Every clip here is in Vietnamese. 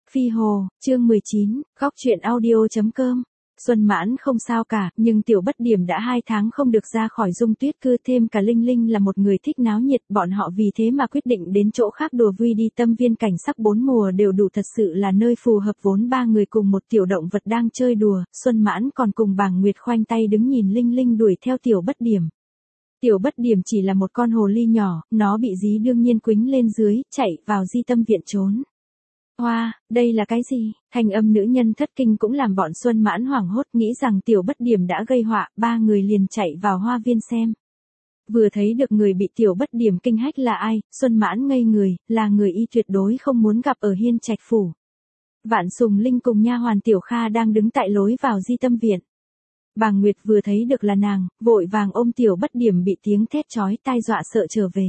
Phi Hồ, chương 19, góc truyện audio.com. Xuân Mãn không sao cả, nhưng Tiểu Bất Điểm đã 2 tháng không được ra khỏi Dung Tuyết cư, thêm cả Linh Linh là một người thích náo nhiệt, bọn họ vì thế mà quyết định đến chỗ khác đùa vui đi. Tâm viên cảnh sắc 4 mùa đều đủ, thật sự là nơi phù hợp vốn 3 người cùng một tiểu động vật đang chơi đùa. Xuân Mãn còn cùng Bàng Nguyệt khoanh tay đứng nhìn Linh Linh đuổi theo Tiểu Bất Điểm. Tiểu Bất Điểm chỉ là một con hồ ly nhỏ, nó bị dí đương nhiên quýnh lên dưới, chạy vào di tâm viện trốn. Hoa, đây là cái gì? Thanh âm nữ nhân thất kinh cũng làm bọn Xuân Mãn hoảng hốt, nghĩ rằng Tiểu Bất Điểm đã gây họa, 3 người liền chạy vào hoa viên xem. Vừa thấy được người bị Tiểu Bất Điểm kinh hách là ai, Xuân Mãn ngây người, là người y tuyệt đối không muốn gặp ở Hiên Trạch phủ. Vạn Sùng Linh cùng nha hoàn Tiểu Kha đang đứng tại lối vào di tâm viện. Bàng Nguyệt vừa thấy được là nàng, vội vàng ôm Tiểu Bất Điểm bị tiếng thét chói tai dọa sợ trở về.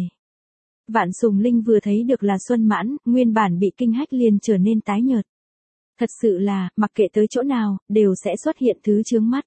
Vạn Sùng Linh vừa thấy được là Xuân Mãn, nguyên bản bị kinh hách liền trở nên tái nhợt. Thật sự là, mặc kệ tới chỗ nào, đều sẽ xuất hiện thứ chướng mắt.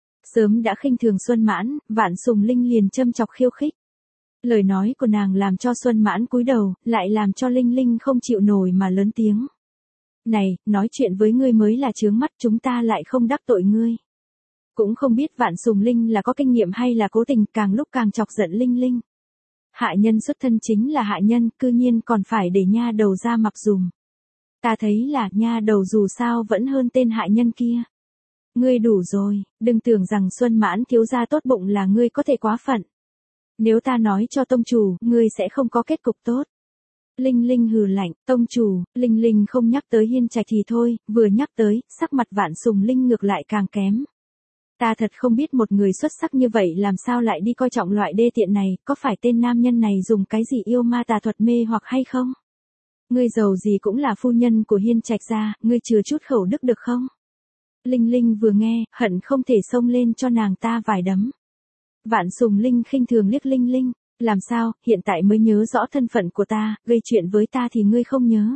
Sớm đã khinh thường Xuân Mãn, Vạn Sùng Linh liền châm chọc khiêu khích. Lời nói của nàng làm cho Xuân Mãn cúi đầu, lại làm cho Linh Linh không chịu nổi mà lớn tiếng. Này, nói chuyện với ngươi mới là chướng mắt, chúng ta lại không đắc tội ngươi. Cũng không biết Vạn Sùng Linh là có kinh nghiệm hay là cố tình, càng lúc càng chọc giận Linh Linh. Hạ nhân xuất thân chính là hạ nhân, cư nhiên còn phải để nha đầu ra mặc dùm. Ta thấy là nha đầu dù sao vẫn hơn tên hạ nhân kia. Ngươi đủ rồi, đừng tưởng rằng Xuân Mãn thiếu gia tốt bụng là ngươi có thể quá phận. Nếu ta nói cho tông chủ, ngươi sẽ không có kết cục tốt. Linh Linh hừ lạnh, tông chủ, Linh Linh không nhắc tới Hiên Trạch thì thôi, vừa nhắc tới, sắc mặt Vạn Sùng Linh ngược lại càng kém. Ta thật không biết một người xuất sắc như vậy làm sao lại đi coi trọng loại đê tiện này, có phải tên nam nhân này dùng cái gì yêu ma tà thuật mê hoặc hay không? Ngươi giàu gì cũng là phu nhân của Hiên Trạch gia, ngươi chừa chút khẩu đức được không? Linh Linh vừa nghe, hận không thể xông lên cho nàng ta vài đấm. Vạn Sùng Linh khinh thường liếc Linh Linh, làm sao, hiện tại mới nhớ rõ thân phận của ta, gây chuyện với ta thì ngươi không nhớ.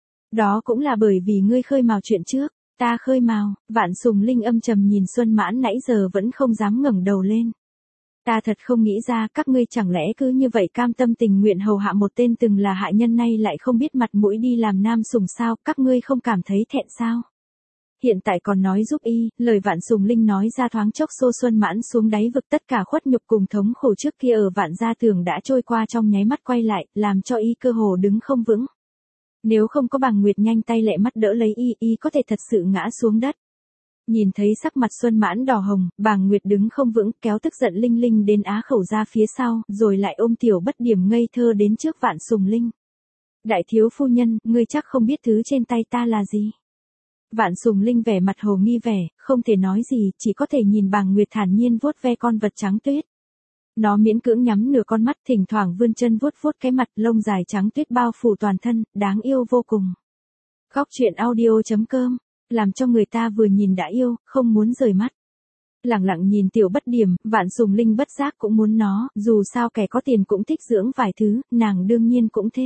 Đó cũng là bởi vì ngươi khơi mào chuyện trước. Ta khơi mào, Vạn Sùng Linh âm trầm nhìn Xuân Mãn nãy giờ vẫn không dám ngẩng đầu lên. Ta thật không nghĩ ra các ngươi chẳng lẽ cứ như vậy cam tâm tình nguyện hầu hạ một tên từng là hạ nhân nay lại không biết mặt mũi đi làm nam sùng sao, các ngươi không cảm thấy thẹn sao? Hiện tại còn nói giúp y, lời Vạn Sùng Linh nói ra thoáng chốc xô Xuân Mãn xuống đáy vực, tất cả khuất nhục cùng thống khổ trước kia ở Vạn gia tường đã trôi qua trong nháy mắt quay lại, làm cho y cơ hồ đứng không vững. Nếu không có Bàng Nguyệt nhanh tay lẹ mắt đỡ lấy y có thể thật sự ngã xuống đất. Nhìn thấy sắc mặt Xuân Mãn đỏ hồng, Bàng Nguyệt đứng không vững, kéo tức giận Linh Linh đến á khẩu ra phía sau, rồi lại ôm Tiểu Bất Điểm ngây thơ đến trước Vạn Sùng Linh. Đại thiếu phu nhân, ngươi chắc không biết thứ trên tay ta là gì. Vạn Sùng Linh vẻ mặt hồ nghi vẻ, không thể nói gì, chỉ có thể nhìn Bàng Nguyệt thản nhiên vuốt ve con vật trắng tuyết. Nó miễn cưỡng nhắm nửa con mắt, thỉnh thoảng vươn chân vuốt vuốt cái mặt, lông dài trắng tuyết bao phủ toàn thân, đáng yêu vô cùng. Góc truyện audio.com, làm cho người ta vừa nhìn đã yêu, không muốn rời mắt. Lẳng lặng nhìn Tiểu Bất Điểm, Vạn Sùng Linh bất giác cũng muốn nó, dù sao kẻ có tiền cũng thích dưỡng vài thứ, nàng đương nhiên cũng thế.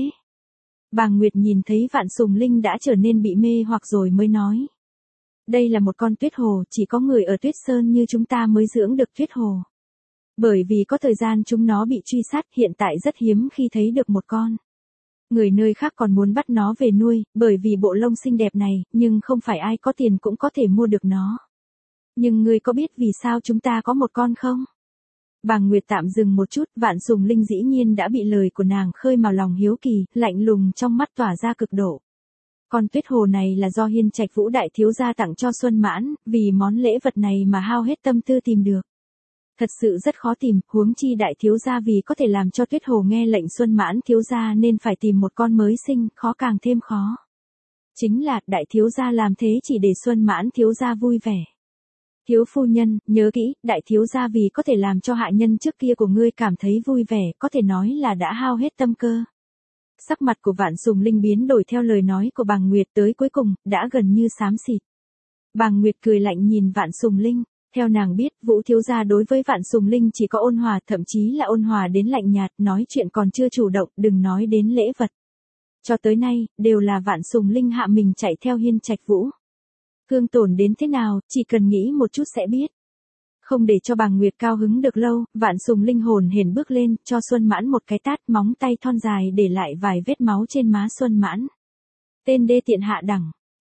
Bàng Nguyệt nhìn thấy Vạn Sùng Linh đã trở nên bị mê hoặc rồi mới nói. Đây là một con tuyết hồ, chỉ có người ở Tuyết Sơn như chúng ta mới dưỡng được tuyết hồ. Bởi vì có thời gian chúng nó bị truy sát, hiện tại rất hiếm khi thấy được một con. Người nơi khác còn muốn bắt nó về nuôi, bởi vì bộ lông xinh đẹp này, nhưng không phải ai có tiền cũng có thể mua được nó. Nhưng ngươi có biết vì sao chúng ta có một con không? Bàng Nguyệt tạm dừng một chút, Vạn Sùng Linh dĩ nhiên đã bị lời của nàng khơi mào lòng hiếu kỳ, lạnh lùng trong mắt tỏa ra cực độ. Con tuyết hồ này là do Hiên Trạch Vũ đại thiếu gia tặng cho Xuân Mãn, vì món lễ vật này mà hao hết tâm tư tìm được. Thật sự rất khó tìm, huống chi đại thiếu gia vì có thể làm cho tuyết hồ nghe lệnh Xuân Mãn thiếu gia nên phải tìm một con mới sinh, khó càng thêm khó. Chính là, đại thiếu gia làm thế chỉ để Xuân Mãn thiếu gia vui vẻ. Thiếu phu nhân, nhớ kỹ, đại thiếu gia vì có thể làm cho hạ nhân trước kia của ngươi cảm thấy vui vẻ, có thể nói là đã hao hết tâm cơ. Sắc mặt của Vạn Sùng Linh biến đổi theo lời nói của Bàng Nguyệt, tới cuối cùng, đã gần như xám xịt. Bàng Nguyệt cười lạnh nhìn Vạn Sùng Linh. Theo nàng biết, Vũ thiếu gia đối với Vạn Sùng Linh chỉ có ôn hòa, thậm chí là ôn hòa đến lạnh nhạt, nói chuyện còn chưa chủ động, đừng nói đến lễ vật. Cho tới nay, đều là Vạn Sùng Linh hạ mình chạy theo Hiên Trạch Vũ. Thương tổn đến thế nào, chỉ cần nghĩ một chút sẽ biết. Không để cho Bàng Nguyệt cao hứng được lâu, Vạn Sùng Linh hồn hển bước lên, cho Xuân Mãn một cái tát, móng tay thon dài để lại vài vết máu trên má Xuân Mãn. Tên đê tiện hạ đẳng.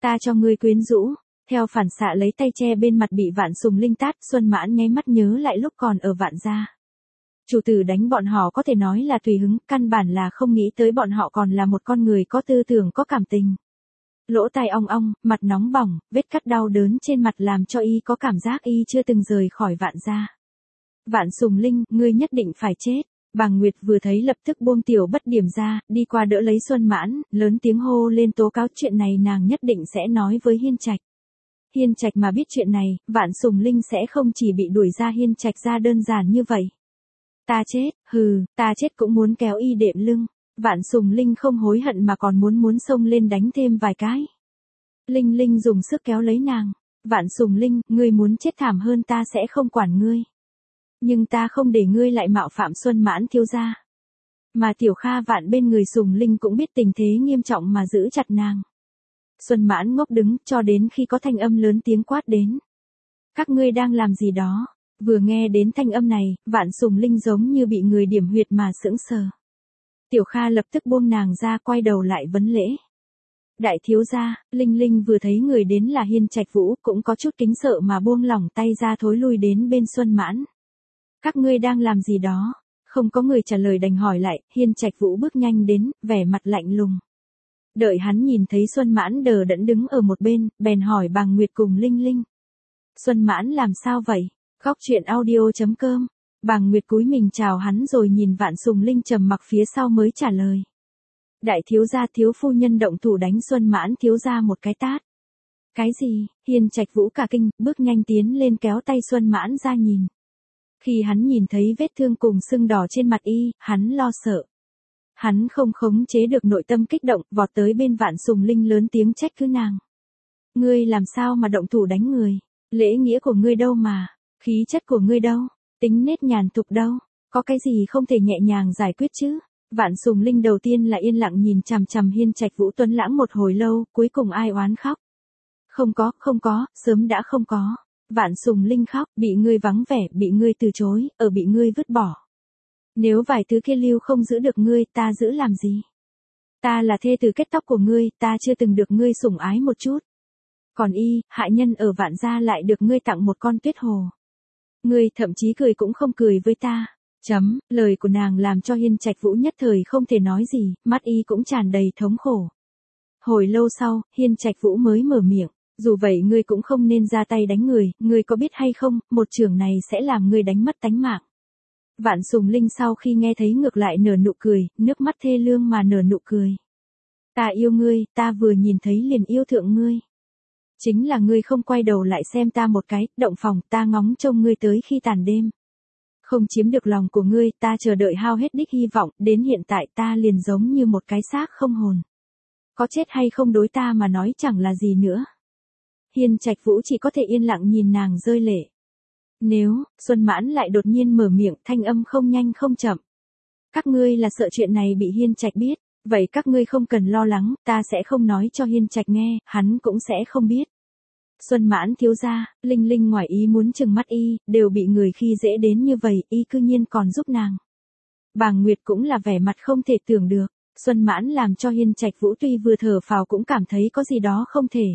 Ta cho ngươi quyến rũ. Theo phản xạ lấy tay che bên mặt bị Vạn Sùng Linh tát, Xuân Mãn nháy mắt nhớ lại lúc còn ở Vạn gia. Chủ tử đánh bọn họ có thể nói là tùy hứng, căn bản là không nghĩ tới bọn họ còn là một con người có tư tưởng có cảm tình. Lỗ tai ong ong, mặt nóng bỏng, vết cắt đau đớn trên mặt làm cho y có cảm giác y chưa từng rời khỏi Vạn gia. Vạn Sùng Linh, ngươi nhất định phải chết. Bàng Nguyệt vừa thấy lập tức buông Tiểu Bất Điểm ra, đi qua đỡ lấy Xuân Mãn, lớn tiếng hô lên tố cáo chuyện này nàng nhất định sẽ nói với Hiên Trạch. Hiên Trạch mà biết chuyện này, Vạn Sùng Linh sẽ không chỉ bị đuổi ra Hiên Trạch ra đơn giản như vậy. Ta chết, hừ, ta chết cũng muốn kéo y đệm lưng. Vạn Sùng Linh không hối hận mà còn muốn xông lên đánh thêm vài cái. Linh Linh dùng sức kéo lấy nàng. Vạn Sùng Linh, ngươi muốn chết thảm hơn ta sẽ không quản ngươi. Nhưng ta không để ngươi lại mạo phạm Xuân Mãn thiếu gia. Mà Tiểu Kha Vạn bên người Sùng Linh cũng biết tình thế nghiêm trọng mà giữ chặt nàng. Xuân Mãn ngốc đứng cho đến khi có thanh âm lớn tiếng quát đến. Các ngươi đang làm gì đó? Vừa nghe đến thanh âm này, Vạn Sùng Linh giống như bị người điểm huyệt mà sững sờ. Tiểu Kha lập tức buông nàng ra quay đầu lại vấn lễ. Đại thiếu gia, Linh Linh vừa thấy người đến là Hiên Trạch Vũ cũng có chút kính sợ mà buông lỏng tay ra thối lui đến bên Xuân Mãn. Các ngươi đang làm gì đó? Không có người trả lời đành hỏi lại, Hiên Trạch Vũ bước nhanh đến, vẻ mặt lạnh lùng. Đợi hắn nhìn thấy Xuân Mãn đờ đẫn đứng ở một bên, bèn hỏi Bàng Nguyệt cùng Linh Linh. Xuân Mãn làm sao vậy? Góc truyện audio.com. Bàng Nguyệt cúi mình chào hắn rồi nhìn Vạn Sùng Linh trầm mặc phía sau mới trả lời. Đại thiếu gia thiếu phu nhân động thủ đánh Xuân Mãn thiếu gia một cái tát. Cái gì? Hiên Trạch Vũ cả kinh, bước nhanh tiến lên kéo tay Xuân Mãn ra nhìn. Khi hắn nhìn thấy vết thương cùng sưng đỏ trên mặt y, hắn lo sợ. Hắn không khống chế được nội tâm kích động, vọt tới bên Vạn Sùng Linh lớn tiếng trách cứ nàng. Ngươi làm sao mà động thủ đánh người? Lễ nghĩa của ngươi đâu mà? Khí chất của ngươi đâu? Tính nết nhàn tục đâu? Có cái gì không thể nhẹ nhàng giải quyết chứ? Vạn Sùng Linh đầu tiên là yên lặng nhìn chằm chằm Hiên Trạch Vũ tuấn lãng một hồi lâu, cuối cùng ai oán khóc. Không có, sớm đã không có. Vạn Sùng Linh khóc, bị ngươi vắng vẻ, bị ngươi từ chối, bị ngươi vứt bỏ. Nếu vài thứ kia lưu không giữ được ngươi, ta giữ làm gì? Ta là thê tử kết tóc của ngươi, ta chưa từng được ngươi sủng ái một chút. Còn y, hại nhân ở Vạn gia lại được ngươi tặng một con tuyết hồ. Ngươi thậm chí cười cũng không cười với ta. Lời của nàng làm cho Hiên Trạch Vũ nhất thời không thể nói gì, mắt y cũng tràn đầy thống khổ. Hồi lâu sau, Hiên Trạch Vũ mới mở miệng. Dù vậy ngươi cũng không nên ra tay đánh người, ngươi có biết hay không, một chưởng này sẽ làm ngươi đánh mất tánh mạng. Vạn Sùng Linh sau khi nghe thấy ngược lại nở nụ cười, nước mắt thê lương mà nở nụ cười. Ta yêu ngươi, ta vừa nhìn thấy liền yêu thượng ngươi. Chính là ngươi không quay đầu lại xem ta một cái, động phòng, ta ngóng trông ngươi tới khi tàn đêm. Không chiếm được lòng của ngươi, ta chờ đợi hao hết đích hy vọng, đến hiện tại ta liền giống như một cái xác không hồn. Có chết hay không đối ta mà nói chẳng là gì nữa. Hiên Trạch Vũ chỉ có thể yên lặng nhìn nàng rơi lệ. Nếu, Xuân Mãn lại đột nhiên mở miệng, thanh âm không nhanh không chậm. Các ngươi là sợ chuyện này bị Hiên Trạch biết, vậy các ngươi không cần lo lắng, ta sẽ không nói cho Hiên Trạch nghe, hắn cũng sẽ không biết. Xuân Mãn thiếu gia, Linh Linh ngoài ý muốn chừng mắt y, đều bị người khi dễ đến như vậy, y cư nhiên còn giúp nàng. Bàng Nguyệt cũng là vẻ mặt không thể tưởng được, Xuân Mãn làm cho Hiên Trạch Vũ tuy vừa thở phào cũng cảm thấy có gì đó không thể.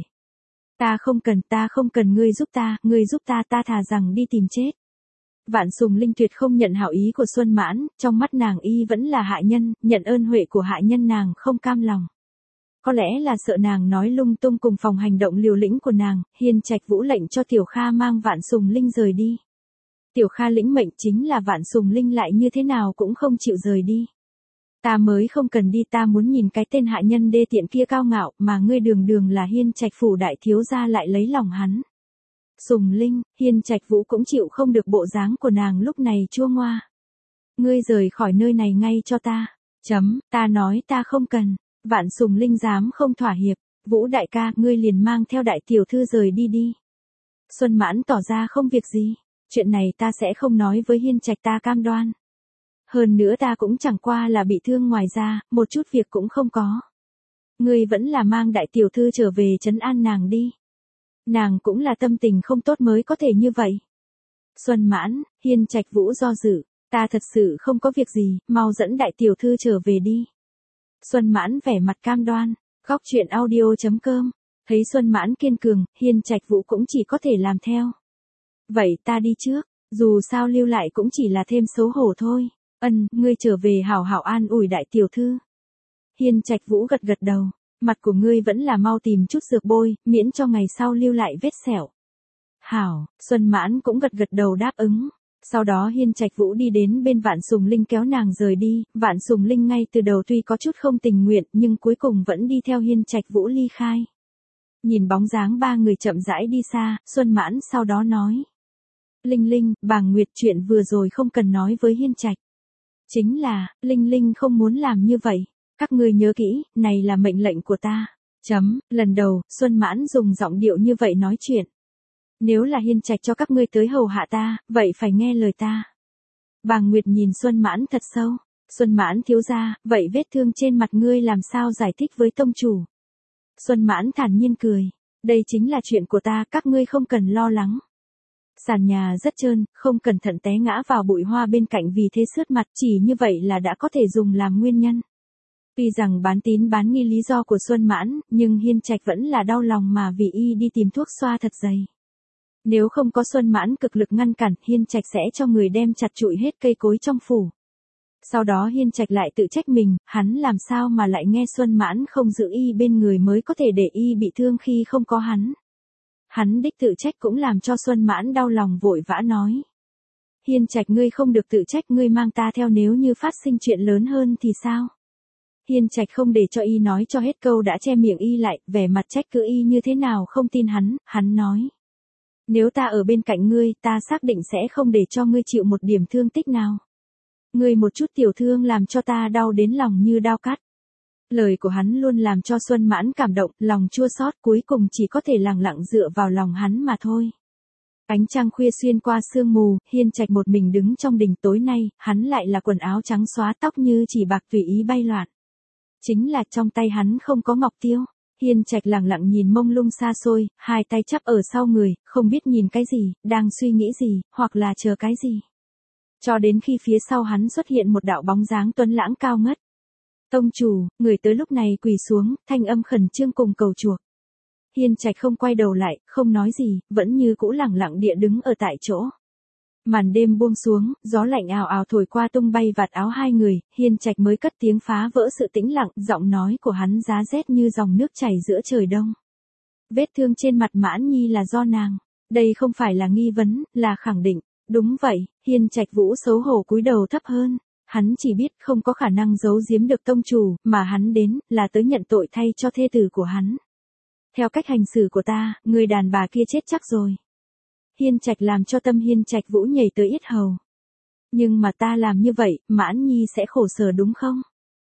Ta không cần ngươi giúp ta thà rằng đi tìm chết. Vạn Sùng Linh tuyệt không nhận hảo ý của Xuân Mãn, trong mắt nàng y vẫn là hại nhân, nhận ơn huệ của hại nhân nàng không cam lòng. Có lẽ là sợ nàng nói lung tung cùng phòng hành động liều lĩnh của nàng, Hiên Trạch Vũ lệnh cho Tiểu Kha mang Vạn Sùng Linh rời đi. Tiểu Kha lĩnh mệnh chính là Vạn Sùng Linh lại như thế nào cũng không chịu rời đi. Ta mới không cần đi, ta muốn nhìn cái tên hại nhân đê tiện kia cao ngạo, mà ngươi đường đường là Hiên Trạch phủ đại thiếu gia lại lấy lòng hắn. Sùng Linh, Hiên Trạch Vũ cũng chịu không được bộ dáng của nàng lúc này chua ngoa. Ngươi rời khỏi nơi này ngay cho ta. Ta nói ta không cần. Vạn Sùng Linh dám không thỏa hiệp. Vũ đại ca, ngươi liền mang theo đại tiểu thư rời đi đi. Xuân Mãn tỏ ra không việc gì. Chuyện này ta sẽ không nói với Hiên Trạch, ta cam đoan. Hơn nữa ta cũng chẳng qua là bị thương ngoài ra, một chút việc cũng không có. Ngươi vẫn là mang đại tiểu thư trở về trấn an nàng đi. Nàng cũng là tâm tình không tốt mới có thể như vậy. Xuân Mãn, Hiên Trạch Vũ do dự, ta thật sự không có việc gì, mau dẫn đại tiểu thư trở về đi. Xuân Mãn vẻ mặt cam đoan, góc truyện audio.com Thấy Xuân Mãn kiên cường, Hiên Trạch Vũ cũng chỉ có thể làm theo. Vậy ta đi trước, dù sao lưu lại cũng chỉ là thêm xấu hổ thôi. Ngươi trở về hảo hảo an ủi đại tiểu thư. Hiên Trạch Vũ gật gật đầu, mặt của ngươi vẫn là mau tìm chút dược bôi, miễn cho ngày sau lưu lại vết sẹo. Hảo, Xuân Mãn cũng gật gật đầu đáp ứng. Sau đó Hiên Trạch Vũ đi đến bên Vạn Sùng Linh kéo nàng rời đi, Vạn Sùng Linh ngay từ đầu tuy có chút không tình nguyện nhưng cuối cùng vẫn đi theo Hiên Trạch Vũ ly khai. Nhìn bóng dáng ba người chậm rãi đi xa, Xuân Mãn sau đó nói. Linh Linh, Bàng Nguyệt chuyện vừa rồi không cần nói với Hiên Trạch. Chính là, Linh Linh không muốn làm như vậy. Các ngươi nhớ kỹ, này là mệnh lệnh của ta. Lần đầu, Xuân Mãn dùng giọng điệu như vậy nói chuyện. Nếu là Hiên Trạch cho các ngươi tới hầu hạ ta, vậy phải nghe lời ta. Bàng Nguyệt nhìn Xuân Mãn thật sâu. Xuân Mãn thiếu gia, vậy vết thương trên mặt ngươi làm sao giải thích với tông chủ? Xuân Mãn thản nhiên cười. Đây chính là chuyện của ta, các ngươi không cần lo lắng. Sàn nhà rất trơn, không cẩn thận té ngã vào bụi hoa bên cạnh vì thế sướt mặt, chỉ như vậy là đã có thể dùng làm nguyên nhân. Tuy rằng bán tín bán nghi lý do của Xuân Mãn, nhưng Hiên Trạch vẫn là đau lòng mà vì y đi tìm thuốc xoa thật dày. Nếu không có Xuân Mãn cực lực ngăn cản, Hiên Trạch sẽ cho người đem chặt trụi hết cây cối trong phủ. Sau đó Hiên Trạch lại tự trách mình, hắn làm sao mà lại nghe Xuân Mãn không giữ y bên người mới có thể để y bị thương khi không có hắn. Hắn đích tự trách cũng làm cho Xuân Mãn đau lòng vội vã nói. Hiên Trạch ngươi không được tự trách, ngươi mang ta theo nếu như phát sinh chuyện lớn hơn thì sao? Hiên Trạch không để cho y nói cho hết câu đã che miệng y lại, vẻ mặt trách cứ y như thế nào không tin hắn nói. Nếu ta ở bên cạnh ngươi, ta xác định sẽ không để cho ngươi chịu một điểm thương tích nào. Ngươi một chút tiểu thương làm cho ta đau đến lòng như đao cắt. Lời của hắn luôn làm cho Xuân Mãn cảm động, lòng chua xót cuối cùng chỉ có thể lặng lặng dựa vào lòng hắn mà thôi. Ánh trăng khuya xuyên qua sương mù, Hiên Trạch một mình đứng trong đình tối nay, hắn lại là quần áo trắng xóa tóc như chỉ bạc tùy ý bay loạn. Chính là trong tay hắn không có ngọc tiêu. Hiên Trạch lặng lặng nhìn mông lung xa xôi, hai tay chắp ở sau người, không biết nhìn cái gì, đang suy nghĩ gì, hoặc là chờ cái gì. Cho đến khi phía sau hắn xuất hiện một đạo bóng dáng tuấn lãng cao ngất. Tông chủ, người tới lúc này quỳ xuống, thanh âm khẩn trương cùng cầu chuộc. Hiên Trạch không quay đầu lại, không nói gì, vẫn như cũ lẳng lặng địa đứng ở tại chỗ. Màn đêm buông xuống, gió lạnh ào ào thổi qua tung bay vạt áo hai người, Hiên Trạch mới cất tiếng phá vỡ sự tĩnh lặng, giọng nói của hắn giá rét như dòng nước chảy giữa trời đông. Vết thương trên mặt Mãn Nhi là do nàng. Đây không phải là nghi vấn, là khẳng định. Đúng vậy, Hiên Trạch Vũ xấu hổ cúi đầu thấp hơn. Hắn chỉ biết không có khả năng giấu giếm được tông chủ, mà hắn đến, là tới nhận tội thay cho thê tử của hắn. Theo cách hành xử của ta, người đàn bà kia chết chắc rồi. Hiên Trạch làm cho tâm Hiên Trạch Vũ nhảy tới yết hầu. Nhưng mà ta làm như vậy, Mãn Nhi sẽ khổ sở đúng không?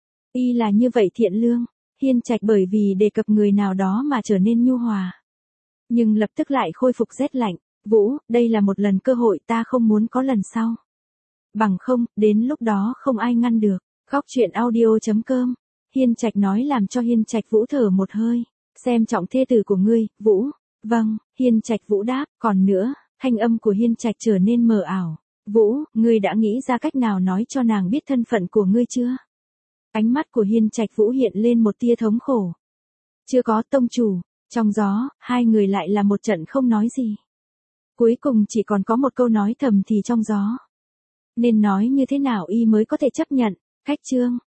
Y là như vậy thiện lương. Hiên Trạch bởi vì đề cập người nào đó mà trở nên nhu hòa. Nhưng lập tức lại khôi phục rét lạnh. Vũ, đây là một lần cơ hội, ta không muốn có lần sau. Bằng không, đến lúc đó không ai ngăn được. Góc truyện audio.com. Hiên Trạch nói làm cho Hiên Trạch Vũ thở một hơi. Xem trọng thê tử của ngươi, Vũ. Vâng, Hiên Trạch Vũ đáp, còn nữa, thanh âm của Hiên Trạch trở nên mờ ảo. Vũ, ngươi đã nghĩ ra cách nào nói cho nàng biết thân phận của ngươi chưa? Ánh mắt của Hiên Trạch Vũ hiện lên một tia thống khổ. Chưa có, tông chủ. Trong gió, hai người lại là một trận không nói gì. Cuối cùng chỉ còn có một câu nói thầm thì trong gió. Nên nói như thế nào y mới có thể chấp nhận? Khách trương,